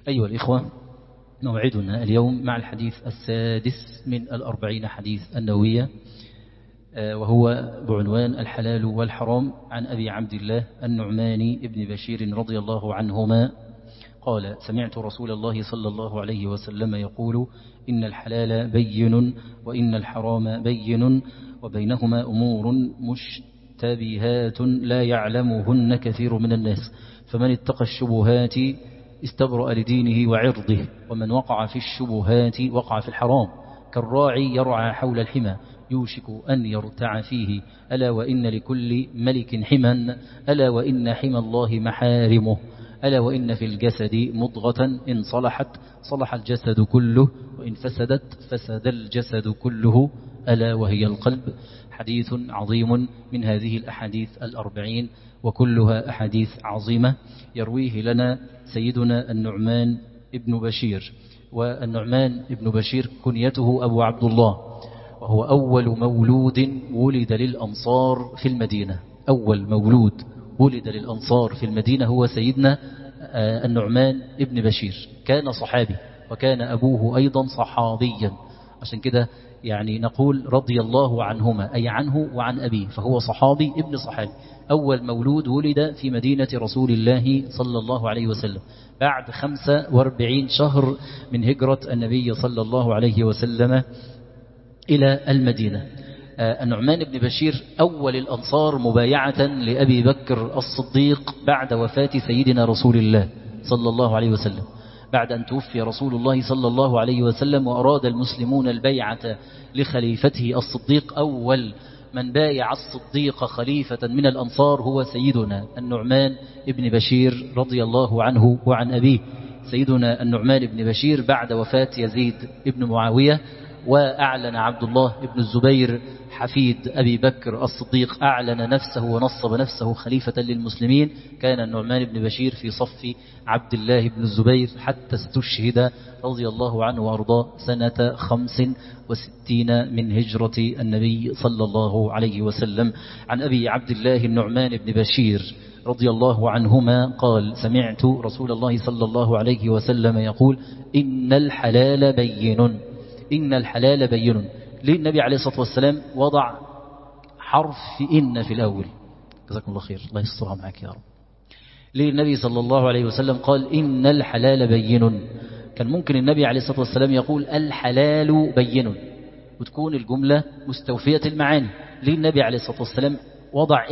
أيها الإخوة، موعدنا اليوم مع الحديث السادس من 40 حديث النووية، وهو بعنوان الحلال والحرام، عن أبي عبد الله النعمان بن بشير رضي الله عنهما قال: سمعت رسول الله صلى الله عليه وسلم يقول: إن الحلال بين وإن الحرام بين وبينهما أمور مشتبهات لا يعلمهن كثير من الناس، فمن اتقى الشبهات استبرأ لدينه وعرضه، ومن وقع في الشبهات وقع في الحرام، كالراعي يرعى حول الحمى يوشك أن يرتع فيه، ألا وإن لكل ملك حما، ألا وإن حمى الله محارمه، ألا وإن في الجسد مضغة إن صلحت صلح الجسد كله، وإن فسدت فسد الجسد كله، ألا وهي القلب. حديث عظيم من هذه الأحاديث 40، وكلها أحاديث عظيمة يرويه لنا سيدنا النعمان ابن بشير. والنعمان ابن بشير كنيته أبو عبد الله، وهو أول مولود ولد للأنصار في المدينة. أول مولود ولد للأنصار في المدينة هو سيدنا النعمان ابن بشير. كان صحابي، وكان أبوه أيضا صحابيا، عشان كده يعني نقول رضي الله عنهما، أي عنه وعن أبيه، فهو صحابي ابن صحابي. أول مولود ولد في مدينة رسول الله صلى الله عليه وسلم بعد 45 شهر من هجرة النبي صلى الله عليه وسلم إلى المدينة. النعمان بن بشير أول الأنصار مبايعة لأبي بكر الصديق بعد وفاة سيدنا رسول الله صلى الله عليه وسلم، بعد أن توفي رسول الله صلى الله عليه وسلم وأراد المسلمون البيعة لخليفته الصديق. أول من بايع الصديق خليفة من الأنصار هو سيدنا النعمان بن بشير رضي الله عنه وعن أبيه. سيدنا النعمان بن بشير بعد وفاة يزيد بن معاوية، وأعلن عبد الله بن الزبير حفيد أبي بكر الصديق، أعلن نفسه ونصب نفسه خليفة للمسلمين. كان النعمان بن بشير في صف عبد الله بن الزبير حتى استشهد رضي الله عنه وأرضاه سنة 65 من هجرة النبي صلى الله عليه وسلم. عن أبي عبد الله النعمان بن بشير رضي الله عنهما قال: سمعت رسول الله صلى الله عليه وسلم يقول: إن الحلال بين. إن الحلال بين. ليه النبي عليه الصلاة والسلام وضع حرف إن في الأول؟ جزاكم الله خير، الله يسترها معك يا رب. ليه النبي صلى الله عليه وسلم قال إن الحلال بين؟ كان ممكن النبي عليه الصلاة والسلام يقول الحلال بين وتكون الجملة مستوفية المعاني. ليه النبي عليه الصلاة والسلام وضع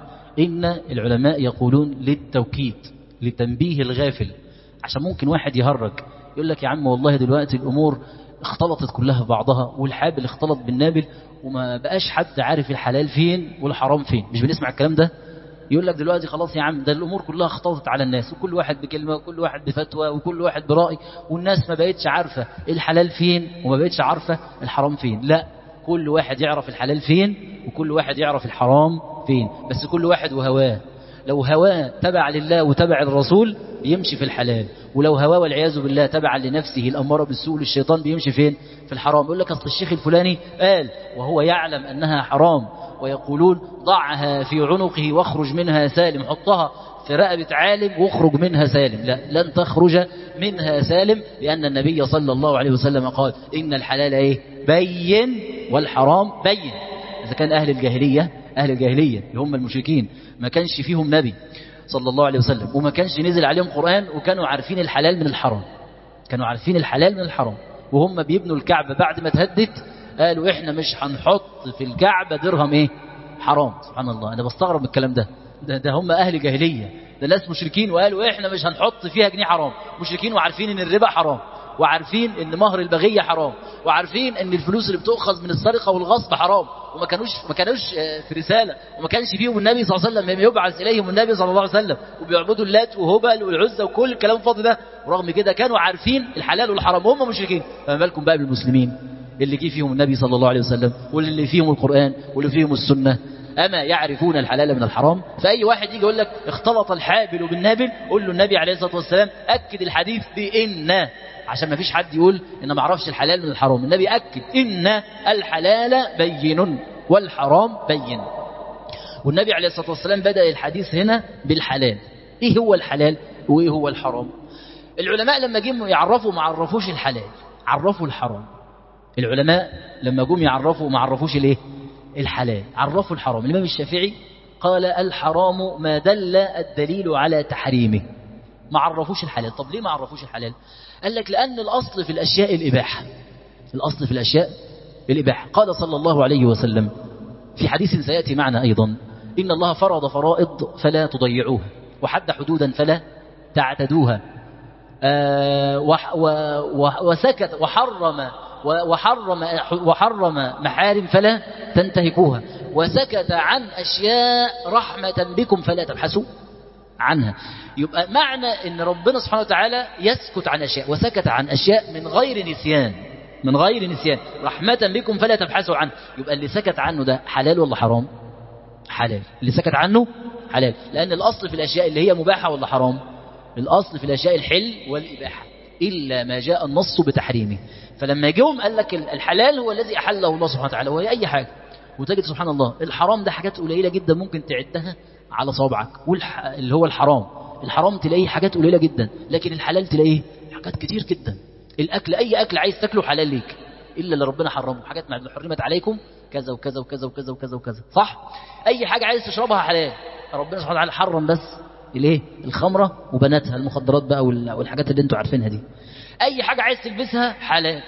إن العلماء يقولون للتوكيد، لتنبيه الغافل، عشان ممكن واحد يهرج يقول لك: يا عم والله دلوقتي الأمور اختلطت كلها ببعضها، والحابل اختلط بالنابل، وما بقاش حد عارف الحلال فين والحرام فين. مش بنسمع الكلام ده؟ يقول لك دلوقتي خلاص يا عم، ده الأمور كلها اختلطت على الناس، وكل واحد بكلمة، وكل واحد بفتوى، وكل واحد برأي، والناس ما بقتش عارفة الحلال فين وما بقتش عارفة الحرام فين. لا، كل واحد يعرف الحلال فين وكل واحد يعرف الحرام فين، بس كل واحد وهواه. لو هواه تبع لله وتبع الرسول يمشي في الحلال، ولو هواه والعياذ بالله تبع لنفسه الأمارة بالسوء للشيطان بيمشي فين؟ في الحرام. يقول لك أصل الشيخ الفلاني قال وهو يعلم أنها حرام، ويقولون ضعها في عنقه واخرج منها سالم، حطها في رقبة عالم واخرج منها سالم. لا، لن تخرج منها سالم، لأن النبي صلى الله عليه وسلم قال إن الحلال بين والحرام بين. إذا كان أهل الجاهلية اللي هم المشركين ما كانش فيهم نبي صلى الله عليه وسلم، وما كانش نزل عليهم قرآن، وكانوا عارفين الحلال من الحرام، كانوا عارفين الحلال من الحرام. وهم بيبنوا الكعبة بعد ما تهدت قالوا إحنا مش هنحط في الكعبة درهم حرام. سبحان الله، أنا بستغرب من الكلام ده هم أهل جاهلية، ده ناس مشركين، وقالوا إحنا مش هنحط فيها جنيه حرام. مشركين وعارفين إن الربا حرام، وعارفين إن مهر البغية حرام، وعارفين إن الفلوس اللي بتؤخذ من السرقة والغصب حرام، وما كانوش في رسالة، وما كانش فيهم النبي صلى الله عليه وسلم يبعث إليهم النبي صلى الله عليه وسلم، وبيعبدوا اللات وهبل والعزة وكل الكلام الفاضي ده، ورغم كده كانوا عارفين الحلال والحرام، هم مشركين. فما بالكم بقى بالمسلمين اللي جه فيهم النبي صلى الله عليه وسلم، واللي فيهم القرآن، واللي فيهم السنة، أما يعرفون الحلال من الحرام؟ فأي واحد يجي يقول لك اختلط الحابل بالنابل، قول له النبي عليه الصلاة والسلام أكد الحديث بإن، عشان ما فيش حد يقول إن ما عرفش الحلال من الحرام. النبي أكد إن الحلال بين والحرام بين. والنبي عليه الصلاة والسلام بدأ الحديث هنا بالحلال. إيه هو الحلال وإيه هو الحرام؟ العلماء لما جم يعرفوا ما عرفوش الحلال، عرفوا الحرام. العلماء لما جم يعرفوا ما عرفوش الايه؟ الحلال، عرفوا الحرام. الإمام الشافعي قال الحرام ما دل الدليل على تحريمه، ما عرفوش الحلال. طب ليه ما عرفوش الحلال؟ قال لك لأن الأصل في الأشياء الإباحة، الأصل في الأشياء الإباحة. قال صلى الله عليه وسلم في حديث سيأتي معنا أيضا: إن الله فرض فرائض فلا تضيعوها، وحد حدودا فلا تعتدوها، وسكت وحرم محارم فلا تنتهكوها، وسكت عن أشياء رحمة بكم فلا تبحثوا عنها. يبقى معنى ان ربنا سبحانه وتعالى يسكت عن أشياء وسكت عن أشياء من غير نسيان، من غير نسيان، رحمة بكم فلا تبحثوا عنه. يبقى اللي سكت عنه ده حلال ولا حرام؟ حلال. اللي سكت عنه حلال، لأن الأصل في الأشياء اللي هي مباحة ولا حرام؟ الأصل في الأشياء الحل والإباحة، إلا ما جاء النص بتحريمه. فلما جاءهم قال لك الحلال هو الذي أحله الله سبحانه وتعالى، وهي أي حاجة. وتجد سبحان الله الحرام ده حاجات قليلة جدا ممكن تعدها على صوابعك، اللي هو الحرام تلاقيه حاجات قليلة جدا، لكن الحلال تلاقيه حاجات كتير جدا. الأكل، أي أكل عايز تاكله حلال ليك، إلا اللي ربنا حرمه. حاجات حرمت عليكم كذا وكذا وكذا وكذا وكذا وكذا، صح؟ أي حاجة عايز تشربها حلال. ربنا سبحانه وتعالى حرم بس الايه؟ الخمرة وبناتها، المخدرات بقى والحاجات اللي انتوا عارفينها دي. أي حاجة عايز تلبسها حلال.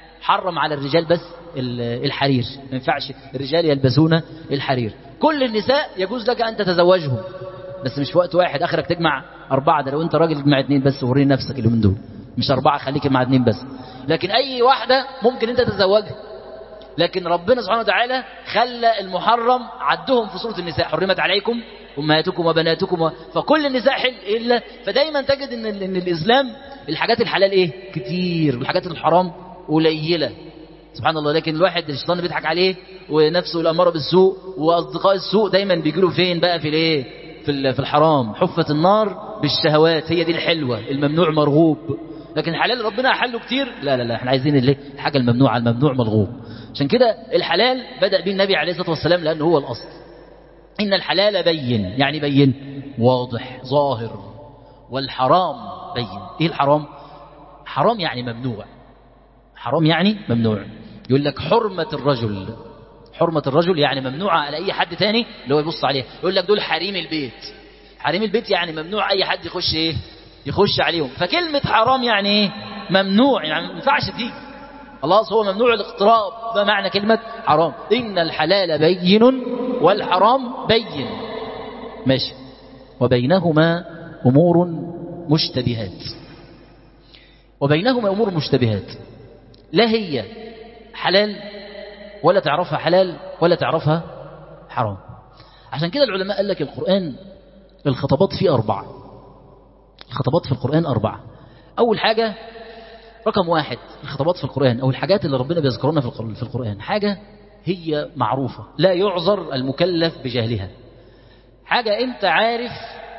حرم على الرجال بس الحرير، ما ينفعش الرجال يلبسون الحرير. كل النساء يجوز لك أن تتزوجهم، بس مش في وقت واحد. آخرك تجمع 4، ده لو أنت راجل تجمع 2 بس، وريني نفسك اللي من دول، مش 4 خليك مع 2 بس. لكن أي واحدة ممكن أنت تتزوجها. لكن ربنا سبحانه وتعالى خلى المحرم عدهم في سورة النساء: حرمت عليكم أمهاتكم وبناتكم، فكل النساء حل إلا. فدايما تجد إن الإسلام الحاجات الحلال إيه؟ كتير، والحاجات الحرام قليلة، سبحان الله. لكن الواحد الشيطان بيضحك عليه، ونفسه الأمارة بالسوء، وأصدقاء السوء دايما بيجيله فين بقى؟ في الايه؟ في الحرام. حفت النار بالشهوات، هي دي الحلوة، الممنوع مرغوب. لكن الحلال ربنا أحله كتير، لا لا لا، احنا عايزين الحاجة الممنوعة، الممنوع مرغوب. عشان كده الحلال بدأ به النبي عليه الصلاة والسلام، لأنه هو الأصل. إن الحلال بين، يعني بين واضح ظاهر، والحرام بين. إيه الحرام؟ حرام يعني ممنوع، حرام يعني ممنوع. يقول لك حرمة الرجل، حرمة الرجل يعني ممنوعة على أي حد تاني اللي هو يبص عليها. يقول لك دول حريم البيت، حريم البيت يعني ممنوع أي حد يخش إيه؟ يخش عليهم. فكلمة حرام يعني إيه؟ ممنوع، يعني ما ينفعش تيجي، خلاص هو ممنوع الاقتراب، ده معنى كلمة حرام. إن الحلال بين والحرام بين، ماشي. وبينهما أمور مشتبهات، وبينهما أمور مشتبهات، لا هي حلال ولا تعرفها حلال ولا تعرفها حرام. عشان كده العلماء قال لك القرآن الخطابات فيه 4، الخطابات في القرآن 4. أول حاجة، رقم 1 الخطابات في القرآن أو الحاجات اللي ربنا بيذكرنا في القرآن، حاجة هي معروفة لا يعذر المكلف بجهلها، حاجة أنت عارف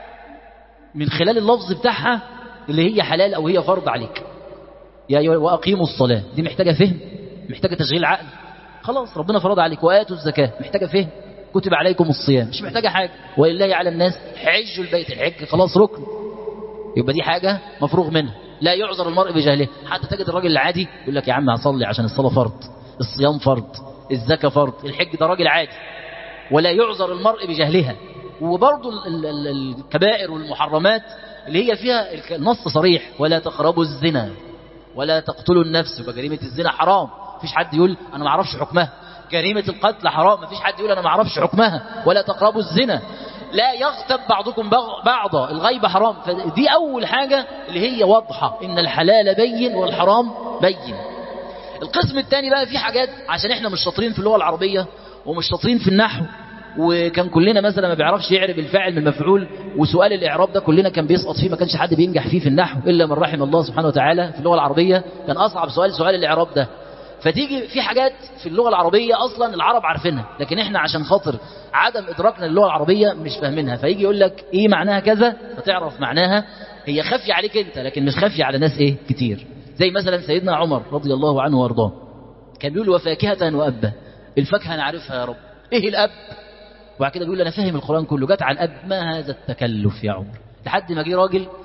من خلال اللفظ بتاعها اللي هي حلال أو هي فرض عليك. يا وأقيموا الصلاة، دي محتاجة فهم، محتاجة تشغيل عقل. خلاص ربنا فرض عليك. وآتوا الزكاة، محتاجة فهم. كتب عليكم الصيام، مش محتاجة حاجة. ولله على الناس حج البيت، الحج خلاص ركن، يبقى دي حاجة مفروغ منها، لا يعذر المرء بجهله. حتى تجد الراجل العادي يقول لك يا عم هصلي عشان الصلاة فرض، الصيام فرض، الزكاة فرض، الحج ده راجل عادي، ولا يعذر المرء بجهلها. وبرضو الكبائر والمحرمات اللي هي فيها النص صريح: ولا تقربوا الزنا ولا تقتلوا النفس. يبقى جريمة الزنا حرام، مفيش حد يقول أنا ما اعرفش حكمها. جريمة القتل حرام، مفيش حد يقول أنا ما اعرفش حكمها. ولا تقربوا الزنا. لا يغتب بعضكم بعضا، الغيبة حرام. فدي أول حاجة اللي هي واضحة، إن الحلال بين والحرام بين. القسم الثاني بقى في حاجات عشان احنا مش شاطرين في اللغة العربية ومش شاطرين في النحو، وكان كلنا مثلا ما بيعرفش يعرب الفاعل من المفعول، وسؤال الإعراب ده كلنا كان بيسقط فيه، ما كانش حد بينجح فيه في النحو إلا من رحم الله سبحانه وتعالى. في اللغة العربية كان أصعب سؤال الإعراب ده. فتيجي في حاجات في اللغة العربية أصلا العرب عارفينها، لكن إحنا عشان خاطر عدم إدراكنا للغة العربية مش فاهمينها. فيجي يقول لك إيه معناها كذا، فتعرف معناها، هي خافية عليك أنت لكن مش خافية على ناس إيه كتير. زي مثلا سيدنا عمر رضي الله عنه وارضاه كان بيقول وفاكهة وأبا. الفاكهة نعرفها يا رب، إيه الأب؟ وبعد كده بيقول أنا فاهم القرآن كله، جت على الأب، ما هذا التكلف يا عمر؟ لحد ما جه راجل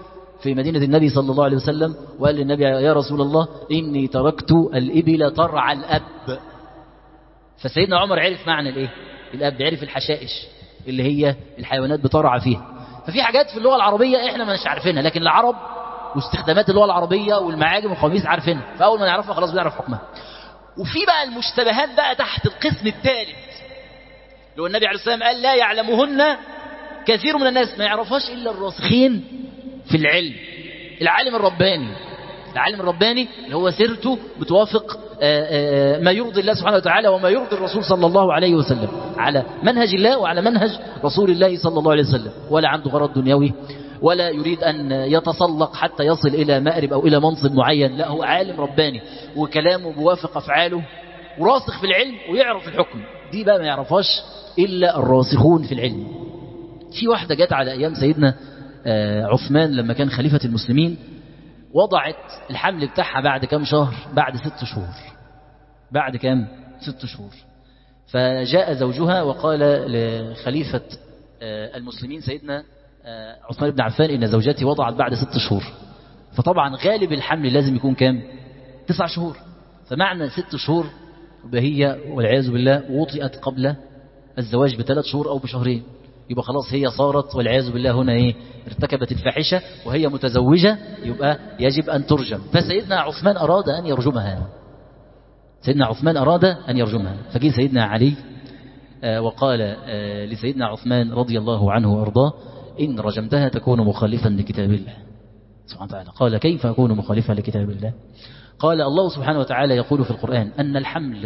في مدينة النبي صلى الله عليه وسلم، وقال للنبي يا رسول الله إني تركت الإبل ترعى الأب. فسيدنا عمر عرف معنى الإيه؟ الأب، عرف الحشائش اللي هي الحيوانات بترعى فيها. ففي حاجات في اللغة العربية إحنا مش عارفينها، لكن العرب واستخدامات اللغة العربية والمعاجم والقواميس عارفينها، فأول ما نعرفها خلاص بنعرف حكمها. وفي بقى المشتبهات بقى تحت القسم الثالث، لو النبي عليه الصلاة والسلام قال لا يعلمهن كثير من الناس، ما يعرفهاش إلا الراسخين في العلم. العالم الرباني، العالم الرباني اللي هو سيرته بتوافق ما يرضي الله سبحانه وتعالى وما يرضي الرسول صلى الله عليه وسلم، على منهج الله وعلى منهج رسول الله صلى الله عليه وسلم، ولا عنده غرض دنيوي ولا يريد أن يتسلق حتى يصل إلى مأرب أو إلى منصب معين، لا هو عالم رباني وكلامه بوافق أفعاله وراسخ في العلم ويعرف الحكم. دي بقى ما يعرفهاش إلا الراسخون في العلم. في واحدة جت على أيام سيدنا عثمان لما كان خليفة المسلمين، وضعت الحمل بتاعها بعد كام شهر؟ بعد 6 شهور. بعد كام؟ 6 شهور. فجاء زوجها وقال لخليفة المسلمين سيدنا عثمان بن عفان إن زوجتي وضعت بعد 6 شهور. فطبعا غالب الحمل لازم يكون كام؟ 9 شهور. فمعنى 6 شهور وهي والعياذ بالله وطئت قبل الزواج ب3 شهور أو بشهرين، يبقى خلاص هي صارت والعياذ بالله هنا ايه؟ ارتكبت الفاحشة وهي متزوجة، يبقى يجب أن ترجم. فسيدنا عثمان أراد أن يرجمها، سيدنا عثمان أراد أن يرجمها. فجي سيدنا علي وقال لسيدنا عثمان رضي الله عنه وأرضاه إن رجمتها تكون مخالفا لكتاب الله سبحانه وتعالى. قال كيف أكون مخالفا لكتاب الله؟ قال الله سبحانه وتعالى يقول في القرآن أن الحمل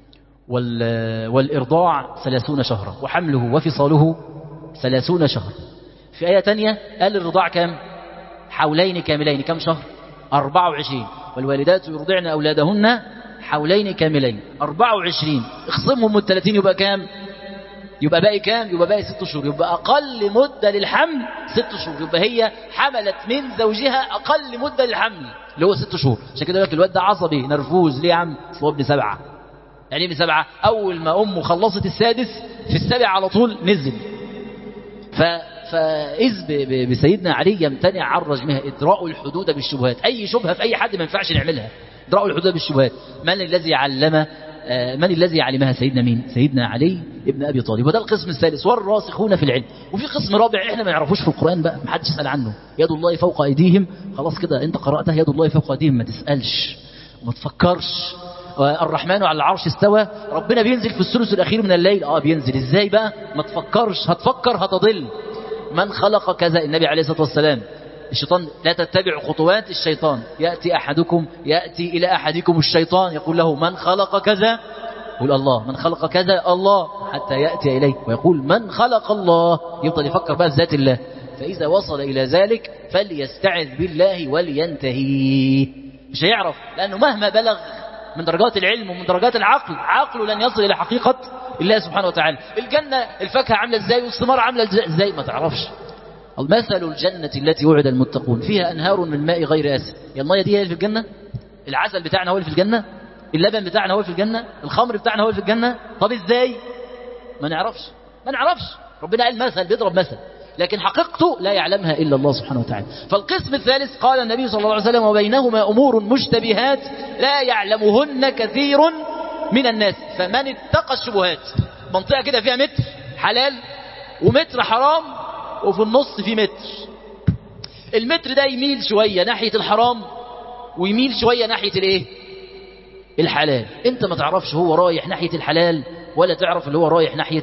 والإرضاع 30 شهرا وحمله وفصاله 30 شهرا. في آية تانية قال الرضاع كم؟ حولين كاملين. كم شهر؟ 24. والوالدات يرضعن أولادهن حولين كاملين. 24 اخصمهم من 30 يبقى كام؟ يبقى باقي كام؟ يبقى باقي 6 شهور. يبقى أقل مدة للحمل 6 شهور. يبقى هي حملت من زوجها أقل مدة للحمل اللي هو 6 شهور. عشان كده يقول لك الواد ده عصبي نرفوز. ليه يا عم؟ هو ابن 7. يعني ابن 7 أول ما أمه خلصت السادس في السابع على طول نزل. فإذ بسيدنا علي يمتنع عن رجمها إدراء الحدود بالشبهات. أي شبهة في أي حد ما ينفعش نعملها، إدراء الحدود بالشبهات. من الذي علمها؟ سيدنا مين؟ سيدنا علي ابن أبي طالب. وده القسم الثالث والراسخون في العلم. وفي قسم رابع احنا ما نعرفوش في القرآن بقى، ما حدش يسأل عنه. يد الله فوق أيديهم، خلاص كده انت قرأتها يد الله فوق أيديهم، ما تسألش وما تفكرش. الرحمن على العرش استوى، ربنا بينزل في الثلث الأخير من الليل. بينزل ازاي بقى؟ ما تفكرش، هتفكر هتضل. من خلق كذا؟ النبي عليه الصلاة والسلام. الشيطان لا تتبع خطوات الشيطان، يأتي إلى أحدكم الشيطان يقول له من خلق كذا؟ يقول الله. من خلق كذا؟ الله. حتى يأتي إليه ويقول من خلق الله، يفضل يفكر بقى في ذات الله. فإذا وصل إلى ذلك فليستعذ بالله ولينتهي. مش هيعرف، لأنه مهما بلغ من درجات العلم ومن درجات العقل، عقله لن يصل إلى حقيقة الله سبحانه وتعالى. الجنة الفاكهة عاملة ازاي والثمار عاملة ازاي ما تعرفش. مثل الجنة التي وعد المتقون فيها أنهار من ماء غير آسن. يا المية دي هي اللي في الجنة؟ العسل بتاعنا هو اللي في الجنة؟ اللبن بتاعنا هو اللي في الجنة؟ الخمر بتاعنا هو اللي في الجنة؟ طب ازاي؟ ما نعرفش. ربنا قال مثل، بيضرب مثل، لكن حقيقته لا يعلمها إلا الله سبحانه وتعالى. فالقسم الثالث قال النبي صلى الله عليه وسلم وبينهما أمور مشتبهات لا يعلمهن كثير من الناس فمن اتقى الشبهات. منطقة كده فيها متر حلال ومتر حرام وفي النص في متر. المتر ده يميل شوية ناحية الحرام ويميل شوية ناحية الايه؟ الحلال. انت ما تعرفش هو رايح ناحية الحلال ولا تعرف اللي هو رايح ناحية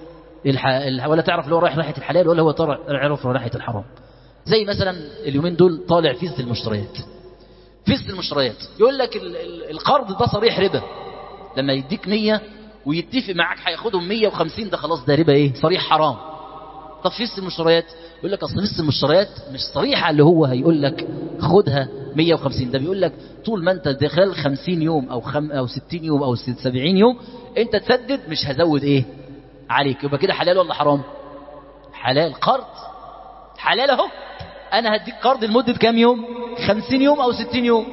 ولا تعرف اللي هو رايح ناحية الحلال ولا هو تعرف ناحية الحرام. زي مثلا اليومين دول طالع فيزة المشتريات. فيزة المشتريات يقول لك القرض ده صريح ربا. لما يديك 100 ويتفق معاك هياخدهم 150، ده خلاص ده ربا ايه؟ صريح حرام. طب فيزة المشتريات يقول لك اصل فيزة المشتريات مش صريحة اللي هو هيقول لك خدها 150، ده بيقول لك طول ما انت داخل 50 يوم او 60 يوم او 70 يوم انت تسدد، مش هزود ايه عليك. يبقى كده حلال ولا حرام؟ حلال. قرض حلال اهو. انا هديك قرض لمدة كام يوم؟ 50 يوم او 60 يوم.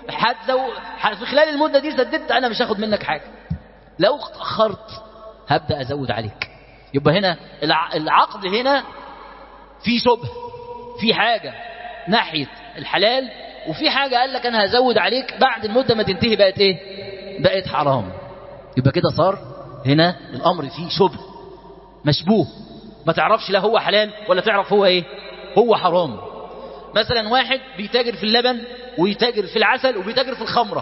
في خلال المدة دي سددت، انا مش هاخد منك حاجة. لو اتأخرت هبدأ ازود عليك. يبقى هنا العقد هنا في شبه، في حاجة ناحية الحلال، وفي حاجة قال لك أنا هزود عليك بعد المدة ما تنتهي بقت إيه؟ بقت حرام. يبقى كده صار هنا الأمر فيه شبه مشبوه، ما تعرفش لا هو حلال ولا تعرف هو إيه؟ هو حرام. مثلا واحد بيتاجر في اللبن ويتاجر في العسل وبيتاجر في الخمرة.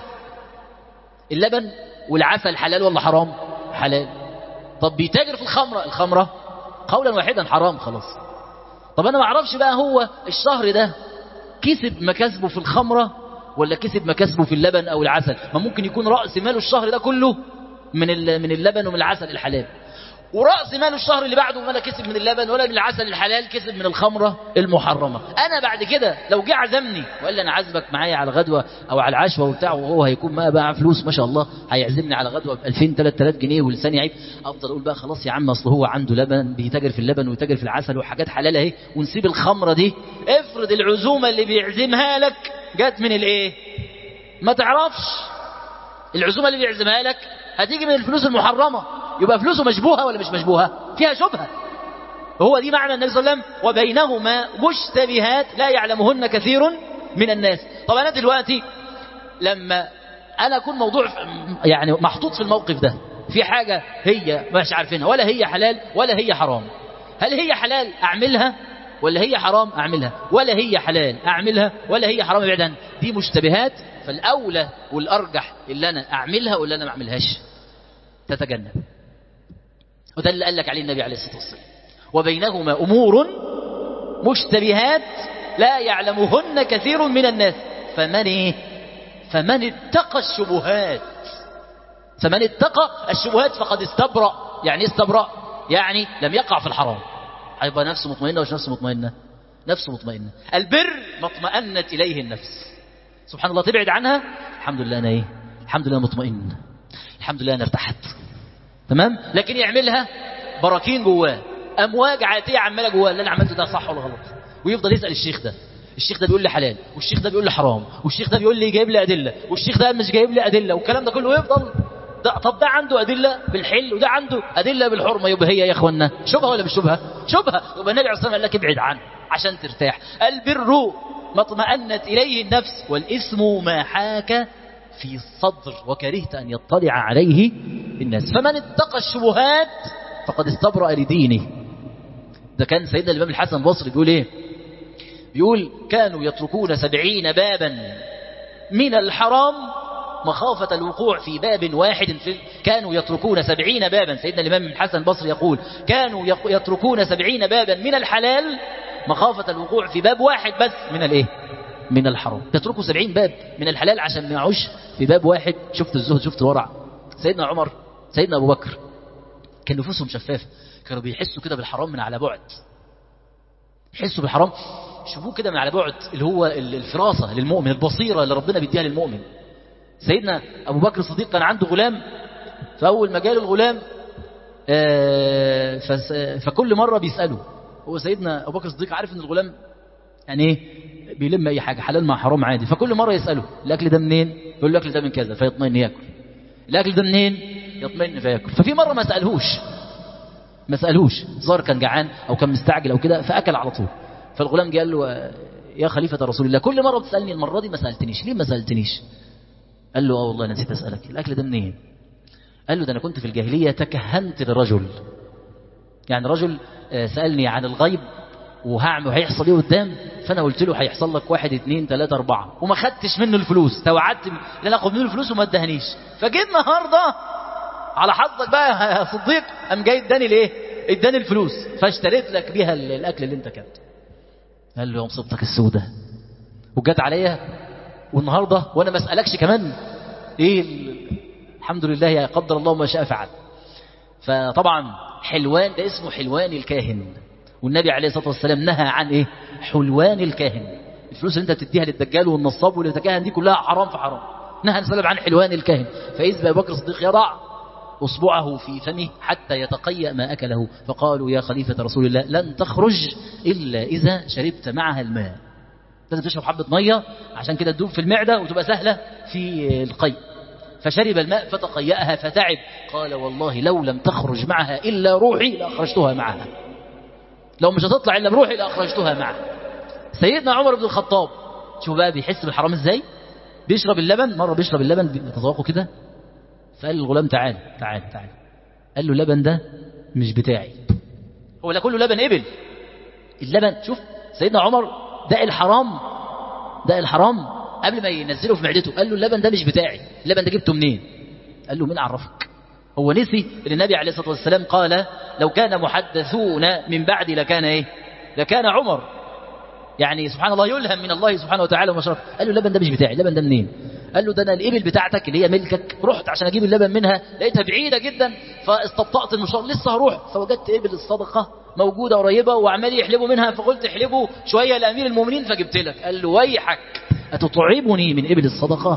اللبن والعسل حلال ولا حرام؟ حلال. طب بيتاجر في الخمرة، الخمرة قولا واحدا حرام خلاص. طب أنا ما أعرفش بقى هو الشهر ده كسب مكاسبه في الخمرة ولا كسب مكاسبه في اللبن أو العسل. ما ممكن يكون رأس ماله الشهر ده كله من اللبن ومن العسل الحلال، ورأس ماله الشهر اللي بعده ولا كسب من اللبن ولا من العسل الحلال، كسب من الخمرة المحرمة. أنا بعد كده لو جه عزمني وقال لي أنا عازمك معايا على غدوة أو على العشوة وبتاع، وهو هيكون ما بقى فلوس ما شاء الله، هيعزمني على غدوة ب 2000 3000 جنيه ولساني عيب، أفضل أقول بقى خلاص يا عم أصل هو عنده لبن، بيتاجر في اللبن ويتاجر في العسل وحاجات حلال أهي، ونسيب الخمرة دي. افرض العزومة اللي بيعزمها لك جت من الإيه؟ ما تعرفش. العزومة اللي بيعزمها لك هتيجي من الفلوس المحرمة، يبقى فلوسه مشبوهة ولا مش مشبوهة؟ فيها شبهة. هو دي معنى النبي صلى الله عليه وسلم وبينهما مشتبهات لا يعلمهن كثير من الناس. طب أنا دلوقتي لما أنا أكون موضوع يعني محطوط في الموقف ده، في حاجة هي مش عارفينها ولا هي حلال ولا هي حرام، هل هي حلال أعملها ولا هي حرام أعملها، ولا هي حلال أعملها ولا هي حرام أبعد عنها؟ دي مشتبهات، فالأولى والأرجح اللي أنا أعملها ولا أنا ما أعملهاش، تتجنب. وده اللي قال لك عليه النبي عليه الصلاة والسلام وبينهما أمور مشتبهات لا يعلمهن كثير من الناس فمن اتقى الشبهات، فمن اتقى الشبهات فقد استبرأ. يعني استبرأ يعني لم يقع في الحرام، هيبقى نفسه مطمئنة ومش نفسه مطمئنة؟ نفسه مطمئنة. البر ما اطمأنت إليه النفس، سبحان الله، تبعد عنها الحمد لله أنا إيه؟ الحمد لله مطمئن، الحمد لله أنا ارتحت، تمام. لكن يعملها براكين جواه، أمواج عاتية عمالة جواه، اللي أنا عملته ده صح ولا غلط، ويفضل يسأل الشيخ ده، الشيخ ده بيقول لي حلال، والشيخ ده بيقول لي حرام، والشيخ ده بيقول لي جايب لي أدلة، والشيخ ده مش جايب لي أدلة، والكلام ده كله يفضل ده. طب ده عنده أدلة بالحل وده عنده أدلة بالحرمة، يبقى هي يا إخوانا شبهة ولا مش شبهة؟ شبهة. يبقى النبي عليه الصلاة والسلام قال لك ابعد عنه عشان ترتاح. البر ما اطمأنت إليه النفس، والإثم ما حاك في الصدر وكرهت أن يطلع عليه الناس. فمن اتقى الشبهات فقد استبرأ لدينه. ده كان سيدنا الإمام الحسن البصري بيقول إيه؟ بيقول كانوا يتركون 70 بابا من الحرام مخافة الوقوع في باب واحد كانوا يتركون 70 بابا. سيدنا الإمام الحسن البصري يقول كانوا يتركون 70 بابا من الحلال مخافة الوقوع في باب واحد بس من الإيه؟ من الحرام. يتركوا 70 باب من الحلال عشان ما يعوش في باب واحد. شفت الزهد، شفت الورع. سيدنا عمر، سيدنا أبو بكر كان نفوسهم شفافة، كانوا بيحسوا كده بالحرام من على بعد، يحسوا بالحرام شوفوه كده من على بعد، اللي هو الفراسة للمؤمن، البصيرة اللي ربنا بيديها للمؤمن. سيدنا أبو بكر الصديق كان عنده غلام، فأول ما جاله الغلام فكل مرة بيسأله، هو سيدنا أبو بكر الصديق عارف ان الغلام يعني ايه بيلم اي حاجة حلال مع حرام عادي، فكل مرة يسأله الأكل ده منين؟ يقول له الأكل ده من كذا، فيطمئن ياكل. الأكل ده منين؟ يطمئن فياكل. ففي مرة ما سألهوش ظهر كان جعان أو كان مستعجل أو كده فأكل على طول. فالغلام قال له يا خليفة رسول الله كل مرة بتسألني، المرة دي ما سألتنيش، ليه ما سألتنيش؟ قال له والله نسيت أسألك، الأكل ده منين؟ قال له ده أنا كنت في الجاهلية تكهنت لرجل، يعني رجل سألني عن الغيب وهعمل وهيحصل ايه قدام، فانا قلت له هيحصل لك 1 2 3 4 وما خدتش منه الفلوس، توعدت ان انا اخد منه الفلوس وما ادهنيش، فجيت النهارده على حظك بقى يا صديق قام جاي اداني الايه؟ اداني الفلوس فاشتريت لك بيها الاكل اللي انت كلته. قال له يا مصيبتك السودة، وجت عليا والنهارده وانا ما اسالكش كمان ايه الحمد لله يا قدر الله ما شاء فعل. فطبعا حلوان ده اسمه حلوان الكاهن، والنبي عليه الصلاة والسلام نهى عن ايه؟ حلوان الكاهن. الفلوس اللي انت بتديها للدجال والنصاب واللي تكاهن دي كلها حرام في حرام. نهى النبي عن حلوان الكاهن. فإذ أبو بكر الصديق يضع أصبعه في فمه حتى يتقيأ ما أكله، فقالوا يا خليفة رسول الله لن تخرج إلا إذا شربت معها الماء، لازم تشرب حبة مية عشان كده تدوب في المعدة وتبقى سهلة في القيء. فشرب الماء فتقيأها فتعب، قال والله لو لم تخرج معها إلا روحي لأخرجتها معها، لو مش هتطلع إلا بروحي لأخرجتها معها. سيدنا عمر بن الخطاب شوف بقى بيحس بالحرام ازاي. بيشرب اللبن، مرة بيشرب اللبن بيتذوقه كده، فقال للغلام تعال تعال تعال، قال له اللبن ده مش بتاعي. هو لا كله لبن إبل، اللبن شوف سيدنا عمر ده الحرام قبل ما ينزله في معدته، قال له اللبن ده مش بتاعي، اللبن ده جبته منين؟ قال له مين عرفك؟ هو نسي ان النبي عليه الصلاة والسلام قال لو كان محدثون من بعدي لكان ايه؟ لكان عمر. يعني سبحان الله يلهم من الله سبحانه وتعالى وما شرف. قال له اللبن ده مش بتاعي، اللبن ده منين؟ قال له ده انا الابل بتاعتك اللي هي ملكك رحت عشان اجيب اللبن منها لقيتها بعيده جدا فاستبطأت المشوار، لسه هروح فوجدت ابل الصدقه موجوده قريبه وعمال يحلبوا منها، فقلت احلبوا شويه لامير المؤمنين فجبت لك. قال له ويحك أتطعبني من ابل الصدقه؟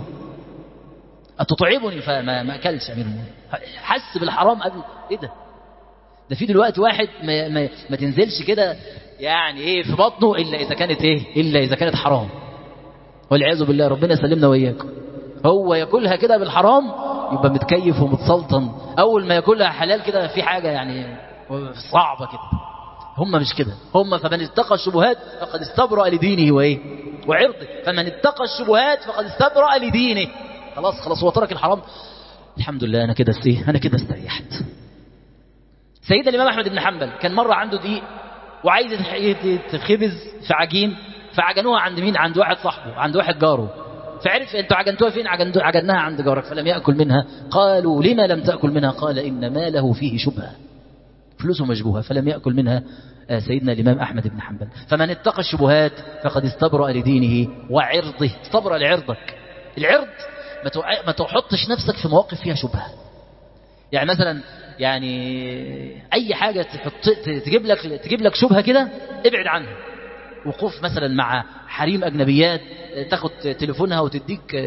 أتطعبني؟ فما اكلش امير المؤمنين، حس بالحرام قبل ايه ده في دلوقتي واحد ما تنزلش كده يعني ايه في بطنه الا اذا كانت حرام، والعياذ بالله، ربنا يسلمنا واياكم. هو ياكلها كده بالحرام يبقى متكيف ومتسلطن، اول ما ياكلها حلال كده في حاجه يعني صعبه كده. هم مش كده، هم فمن اتقى الشبهات فقد استبرأ لدينه وعرضه، فمن اتقى الشبهات فقد استبرأ لدينه. خلاص هو ترك الحرام، الحمد لله انا كده استريحت. سيدنا الامام احمد بن حنبل كان مره عنده دقيق وعايز يتخبز في عجين، فعجنوها عند مين؟ عند واحد صاحبه، عند واحد جاره. فعرف انتوا عجنتوها فين؟ عجناها عند جارك، فلم يأكل منها. قالوا لما لم تأكل منها؟ قال إن ماله فيه شبهة، فلوسه مشبوهة، فلم يأكل منها سيدنا الإمام أحمد بن حنبل. فمن اتقى الشبهات فقد استبرأ لدينه وعرضه. استبرأ لعرضك. العرض ما تحطش نفسك في مواقف فيها شبهة. يعني مثلا أي حاجة تجيب لك شبهة كده ابعد عنها. وقوف مثلا مع حريم أجنبيات، تاخد تليفونها وتديك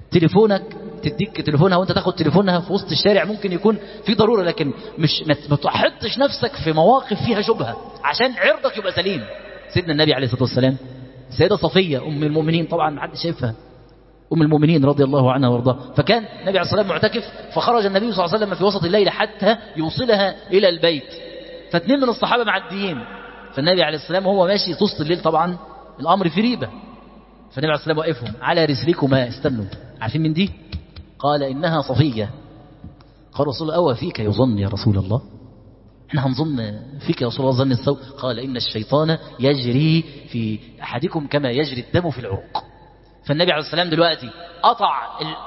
تليفونها وانت تاخد تليفونها في وسط الشارع، ممكن يكون في ضرورة، لكن ما تحطش نفسك في مواقف فيها شبهة عشان عرضك يبقى سليم. سيدنا النبي عليه الصلاة والسلام، السيدة صفية أم المؤمنين، طبعا ما حدش شايفها، أم المؤمنين رضي الله عنها وارضاها، فكان النبي عليه الصلاة والسلام معتكف، فخرج النبي صلى الله عليه وسلم في وسط الليل حتى يوصلها إلى البيت، فاثنين من الصحابة معديين، فالنبي عليه الصلاة والسلام وهو ماشي في وسط الليل، طبعا الأمر في ريبة، فالنبي عليه الصلاة والسلام وقفهم على رسلكما، استنوا، عارفين من دي؟ قال إنها صفية. قال رسول الله أوى فيك يظن يا رسول الله؟ احنا هنظن فيك يا رسول الله ظن السوء؟ قال إن الشيطان يجري في أحدكم كما يجري الدم في العروق. فالنبي عليه الصلاة والسلام دلوقتي قطع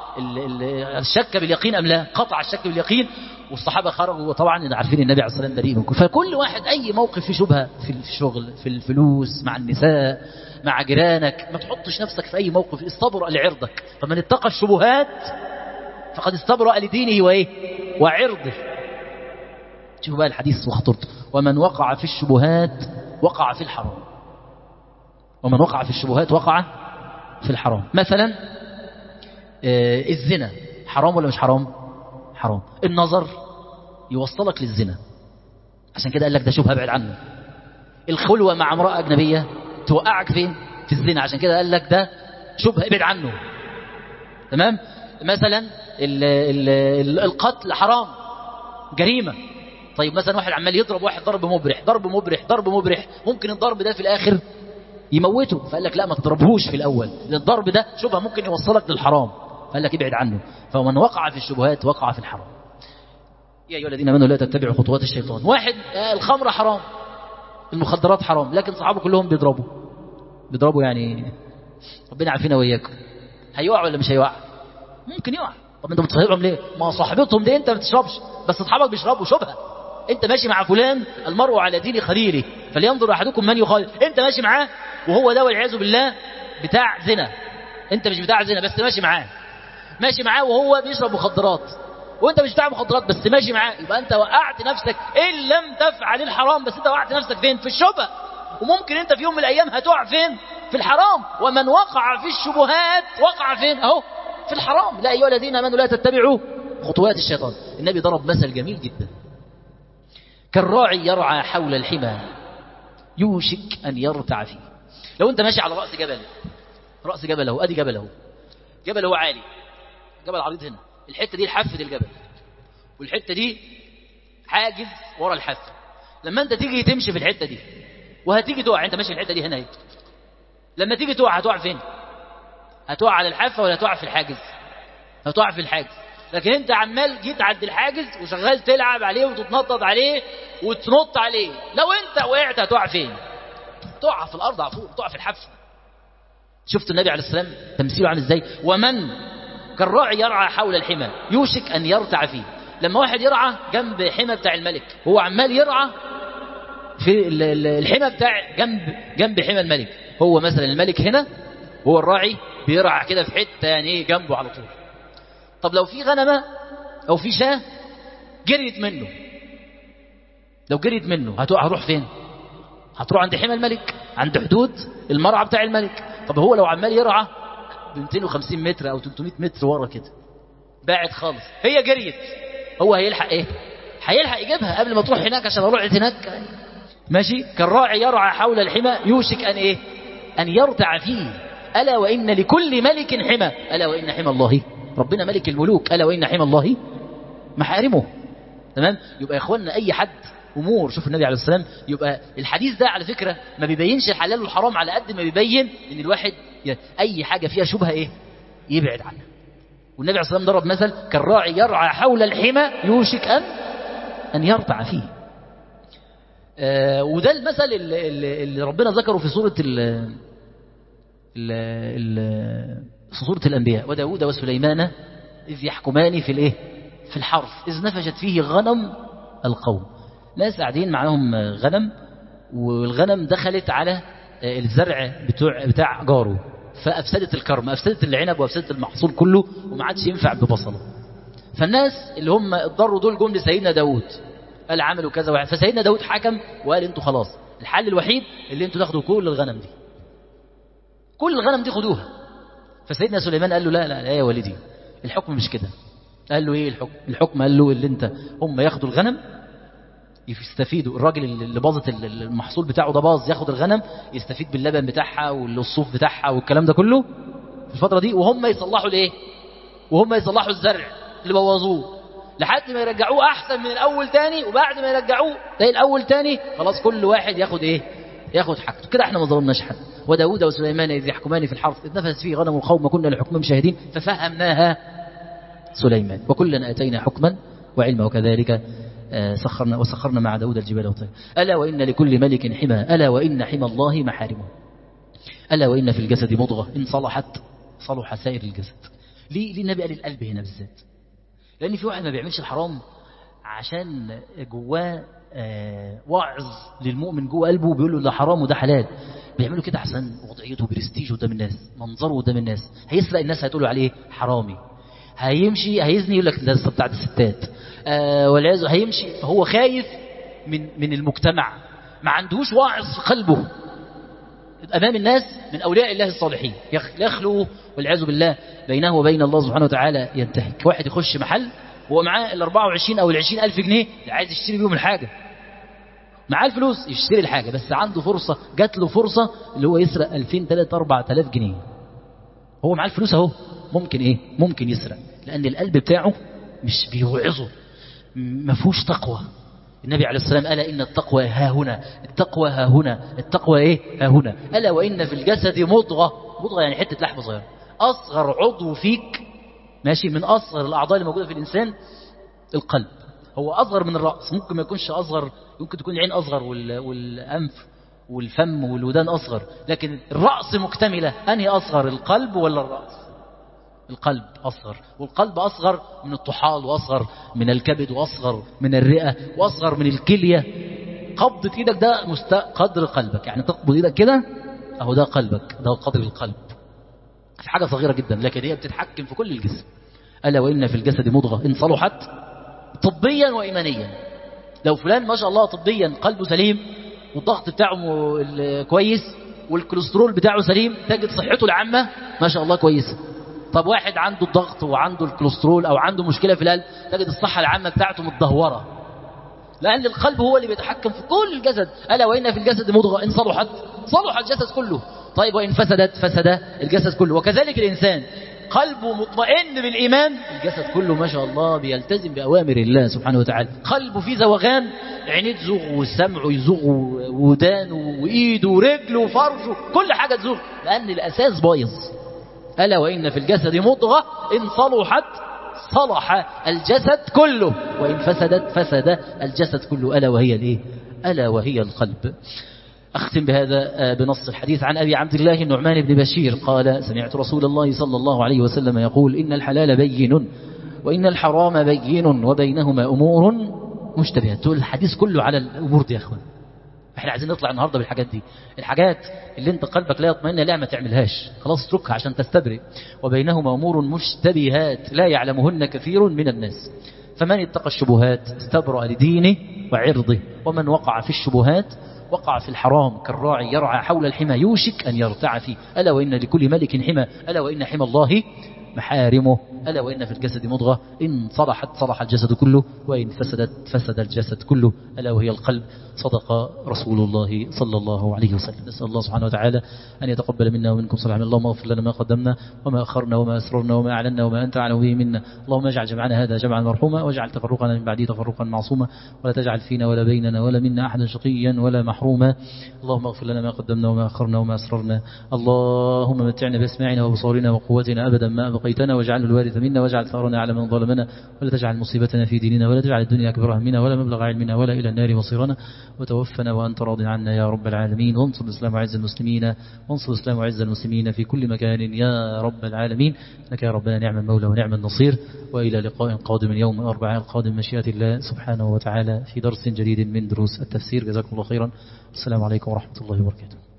الشك باليقين أم لا؟ قطع الشك باليقين، والصحابة خرجوا، وطبعا عارفين النبي عليه الصلاة والسلام بريء منكم. فكل واحد أي موقف فيه شبهة، في الشغل، في الفلوس، مع النساء، مع جيرانك، ما تحطش نفسك في أي موقف، استبرأ لعرضك. فمن اتقى الشبهات فقد استبرأ لدينه وعرضه. شوفوا بقى الحديث وخطرته. ومن وقع في الشبهات وقع في الحرام. ومن وقع في الشبهات وقع في الحرام. مثلا الزنا حرام ولا مش حرام؟ حرام. النظر يوصلك للزنا، عشان كده قال لك ده شبهة ابعد عنه. الخلوة مع امرأة أجنبية توقعك فين؟ في الزنا، عشان كده قال لك ده شبهة ابعد عنه. تمام؟ مثلا القتل حرام، جريمة. طيب مثلا واحد عمال يضرب واحد ضرب مبرح، ممكن الضرب ده في الآخر يموته، فقال لك لا ما تضربهوش في الأول، لأن الضرب ده شبهة ممكن يوصلك للحرام، فقال لك ابعد عنه. فمن وقع في الشبهات وقع في الحرام. يا أيها الذين آمنوا لا تتبعوا خطوات الشيطان. واحد الخمر حرام، المخدرات حرام، لكن صحابه كلهم بيضربوا يعني ربنا عارفين وإياكم. هيقع ولا مش هيقع؟ ممكن يقع. طب انت بتصاحبهم ليه؟ ما صاحبتهم دي انت ما بتشربش، بس اصحابك بيشربوا، شبهه. انت ماشي مع فلان، المرء على دين خليله فلينظر احدكم من يخالل. انت ماشي معاه وهو ده والعياذ بالله بتاع زنا، انت مش بتاع زنا بس ماشي معاه وهو بيشرب مخدرات، وانت مش بتاع مخدرات بس ماشي معاه، يبقى انت وقعت نفسك ان لم تفعل الحرام، بس انت وقعت نفسك فين؟ في الشبهه. وممكن انت في يوم من الايام هتقع فين؟ في الحرام. ومن وقع في الشبهات وقع فين؟ اهو في الحرام. لا ايها الذين امنوا لا تتبعوا خطوات الشيطان. النبي ضرب مثل جميل جدا. كالراعي يرعى حول الحمى يوشك ان يرتع فيه. لو انت ماشي على راس جبل اهو، ادي جبل هو عالي، جبل عريض هنا، الحته دي الحافه الجبل، والحته دي حاجز ورا الحافه. لما انت تيجي تمشي في الحته دي وهتيجي تقع، انت ماشي في الحته دي هنا اهي، لما تيجي تقع هتقع فين؟ هتقع على الحافة ولا هتقع في الحاجز؟ هتقع في الحاجز. لكن انت عمال جيت عند الحاجز وشغال تلعب عليه وتتنطط عليه وتنط عليه، لو انت وقعت هتقع فين؟ تقع في الارض على طول، تقع في الحافة. شفت النبي عليه السلام تمثيله عامل ازاي؟ ومن كالراعي يرعى حول الحمى يوشك ان يرتع فيه. لما واحد يرعى جنب حمى بتاع الملك، هو عمال يرعى في الحمى بتاع جنب حمى الملك، هو مثلا الملك هنا، هو الراعي بيرعى كده في حته يعني ايه جنبه على طول. طب لو في غنمه او في شاه جريت منه، لو جريت منه هتروح فين؟ هتروح عند حمى الملك، عند حدود المرعى بتاع الملك. طب هو لو عمال يرعى ب 250 متر او 300 متر ورا كده باعد خالص، هي جريت، هو هيلحق ايه؟ هيلحق يجيبها قبل ما تروح هناك عشان اروح هناك. ماشي. كالراعي يرعى حول الحمى يوشك ان ايه؟ ان يرتع فيه. الا وان لكل ملك حمى، الا وان حمى الله، ربنا ملك الملوك، الا وان حمى الله محارمه. تمام. يبقى يا اخوانا اي حد امور، شوف النبي عليه السلام، يبقى الحديث ده على فكره ما بيبينش الحلال والحرام على قد ما بيبين ان الواحد اي حاجه فيها شبهه ايه؟ يبعد عنها. والنبي عليه السلام ضرب مثل كالراعي يرعى حول الحمى يوشك ان يرتع فيه. وده المثل اللي ربنا ذكره في سورة الأنبياء. وداود وسليمان إذ يحكمان في الإيه؟ في الحرث إذ نفشت فيه غنم القوم. ناس قاعدين معاهم غنم، والغنم دخلت على الزرع بتاع جاره، فأفسدت الكرم، أفسدت العنب وأفسدت المحصول كله، وما عادش ينفع ببصله. فالناس اللي هم اضطروا دول جم لسيدنا داود، قال عملوا كذا واحد. فسيدنا داود حكم وقال انتوا خلاص الحل الوحيد اللي انتوا تاخدوا كل الغنم دي، كل الغنم دي خدوها. فسيدنا سليمان قال له لا لا لا يا والدي، الحكم مش كده. قال له ايه الحكم قال له اللي انت هم ياخدوا الغنم يستفيدوا، الراجل اللي باظت المحصول بتاعه ده باظ ياخد الغنم يستفيد باللبن بتاعها والصوف بتاعها والكلام ده كله في الفترة دي، وهم يصلحوا الايه؟ وهم يصلحوا الزرع اللي بوظوه لحد ما يرجعوه احسن من الاول تاني. وبعد ما يرجعوه زي الاول تاني خلاص كل واحد ياخد ايه؟ ياخد حاجته. كده احنا ما ظلمناش حد. وداود وسليمان اذ يحكمان في الحرث اذ نفشت فيه غنم القوم وكنا لحكمهم شاهدين ففهمناها سليمان وكلا اتينا حكما وعلما وكذلك وسخرنا مع داود الجبال والطير. الا وان لكل ملك حمى الا وان حمى الله محارمه. الا وان في الجسد مضغه ان صلحت صلح سائر الجسد. ليه النبي قال القلب هنا بالذات؟ لأن في واحد ما بيعملش الحرام عشان جواه وعظ للمؤمن جوه قلبه بيقول له ده حرام وده حلال، بيعملوا كده عشان وضعيته برستيجه قدام الناس، منظره قدام الناس. هيسرق الناس هتقولوا عليه حرامي، هيمشي هيزني يقول لك ده بتاعت الستات، والعياذ. هيمشي هو خايف من المجتمع، ما عندهوش واعظ في قلبه أمام الناس من أولياء الله الصالحين، يخلو والعياذ بالله بينه وبين الله سبحانه وتعالى ينتهك. واحد يخش محل وهو معاه ال 24 أو ال 20 ألف جنيه عايز يشتري بيهم الحاجة، معاه الفلوس يشتري الحاجة، بس عنده فرصة، جات له فرصة اللي هو يسرق 2000 3 4000 جنيه. هو معاه الفلوس اهو، ممكن ايه؟ ممكن يسرق، لأن القلب بتاعه مش بيوعظه، ما فيهوش تقوى. النبي عليه السلام قال إن التقوى ها هنا، التقوى ها هنا، التقوى إيه؟ ها هنا. ألا وإن في الجسد مضغة، مضغة يعني حتة لحم صغيرة، أصغر عضو فيك، ماشي، من أصغر الأعضاء اللي موجودة في الإنسان القلب. هو أصغر من الرأس، ممكن ما يكونش أصغر، يمكن تكون العين أصغر والأنف والفم والودان أصغر، لكن الرأس مكتملة. أنهي أصغر، القلب ولا الرأس؟ القلب أصغر، والقلب أصغر من الطحال، وأصغر من الكبد، وأصغر من الرئة، وأصغر من الكلية. قبضة إيدك ده قدر قلبك، يعني تقبض إيدك كده أهو ده قلبك، ده قدر القلب، في حاجة صغيرة جدا لكن هي بتتحكم في كل الجسم. ألا وإن في الجسد مضغة إن صلحت طبيا وإيمانيا. لو فلان ما شاء الله طبيا قلبه سليم والضغط بتاعه كويس والكوليسترول بتاعه سليم، تجد صحته العامة ما شاء الله كويسة. طب واحد عنده الضغط وعنده الكوليسترول أو عنده مشكلة في القلب، تجد الصحة العامة بتاعته متدهورة، لأن القلب هو اللي بيتحكم في كل الجسد. ألا وإن في الجسد مضغة إن صلحت صلح الجسد كله. طيب وإن فسدت فسد الجسد كله. وكذلك الإنسان قلبه مطمئن بالإيمان، الجسد كله ما شاء الله بيلتزم بأوامر الله سبحانه وتعالى. قلبه فيه زوغان، عينيه تزوغ والسمع يزوغ ودانه وإيده ورجله وفرجه كل حاجة تزوغ، لأن الأساس بايظ. ألا وإن في الجسد مضغة إن صلحت صلح الجسد كله وإن فسدت فسد الجسد كله، ألا وهي الإيه؟ ألا وهي القلب. أختم بهذا بنص الحديث عن أبي عبد الله النعمان بن بشير قال: سمعت رسول الله صلى الله عليه وسلم يقول: إن الحلال بين وإن الحرام بين وبينهما أمور مشتبهات. الحديث كله على الأمور دي يا أخوان. احنا عايزين نطلع النهاردة بالحاجات دي، الحاجات اللي انت قلبك لا يطمئن لها ما تعملهاش، خلاص اتركها عشان تستبرئ. وبينهما أمور مشتبهات لا يعلمهن كثير من الناس، فمن اتقى الشبهات استبرأ لدينه وعرضه، ومن وقع في الشبهات وقع في الحرام كالراعي يرعى حول الحمى يوشك أن يرتع فيه. ألا وإن لكل ملك حمى، ألا وإن حمى الله محارمه. ألا وإن في الجسد مضغة إن صلحت صلح الجسد كله وإن فسدت فسد الجسد كله، ألا وهي القلب. صدق رسول الله صلى الله عليه وسلم. نسأل الله سبحانه وتعالى أن يتقبل منا ومنكم صالح عمل. اللهم اغفر لنا ما قدمنا وما أخرنا وما أسررنا وما أعلنا وما أنت أعلم به منا. اللهم اجعل جمعنا هذا جمعا مرحوما واجعل تفرقنا من بعده تفرقا معصوما، ولا تجعل فينا ولا بيننا ولا منا أحدا شقيا ولا محروما. اللهم اغفر لنا ما قدمنا وما أخرنا وما أسررنا. اللهم متعنا بأسماعنا وبصارنا وقوتنا أبدا ما أبقيتنا، واجعله الوارث منا، واجعل ثارنا على من ظلمنا، ولا تجعل مصيبتنا في ديننا، ولا تجعل الدنيا أكبر همنا ولا مبلغ علمنا ولا إلى النار مصيرنا، وتوفنا وأنت راض عنا يا رب العالمين. وانصر الإسلام وعز المسلمين، وانصر الإسلام وعز المسلمين في كل مكان يا رب العالمين. لك يا ربنا نعم المولى ونعم النصير. وإلى لقاء قادم يوم الأربعاء القادم مشيئة الله سبحانه وتعالى في درس جديد من دروس التفسير. جزاكم الله خيرا. السلام عليكم ورحمة الله وبركاته.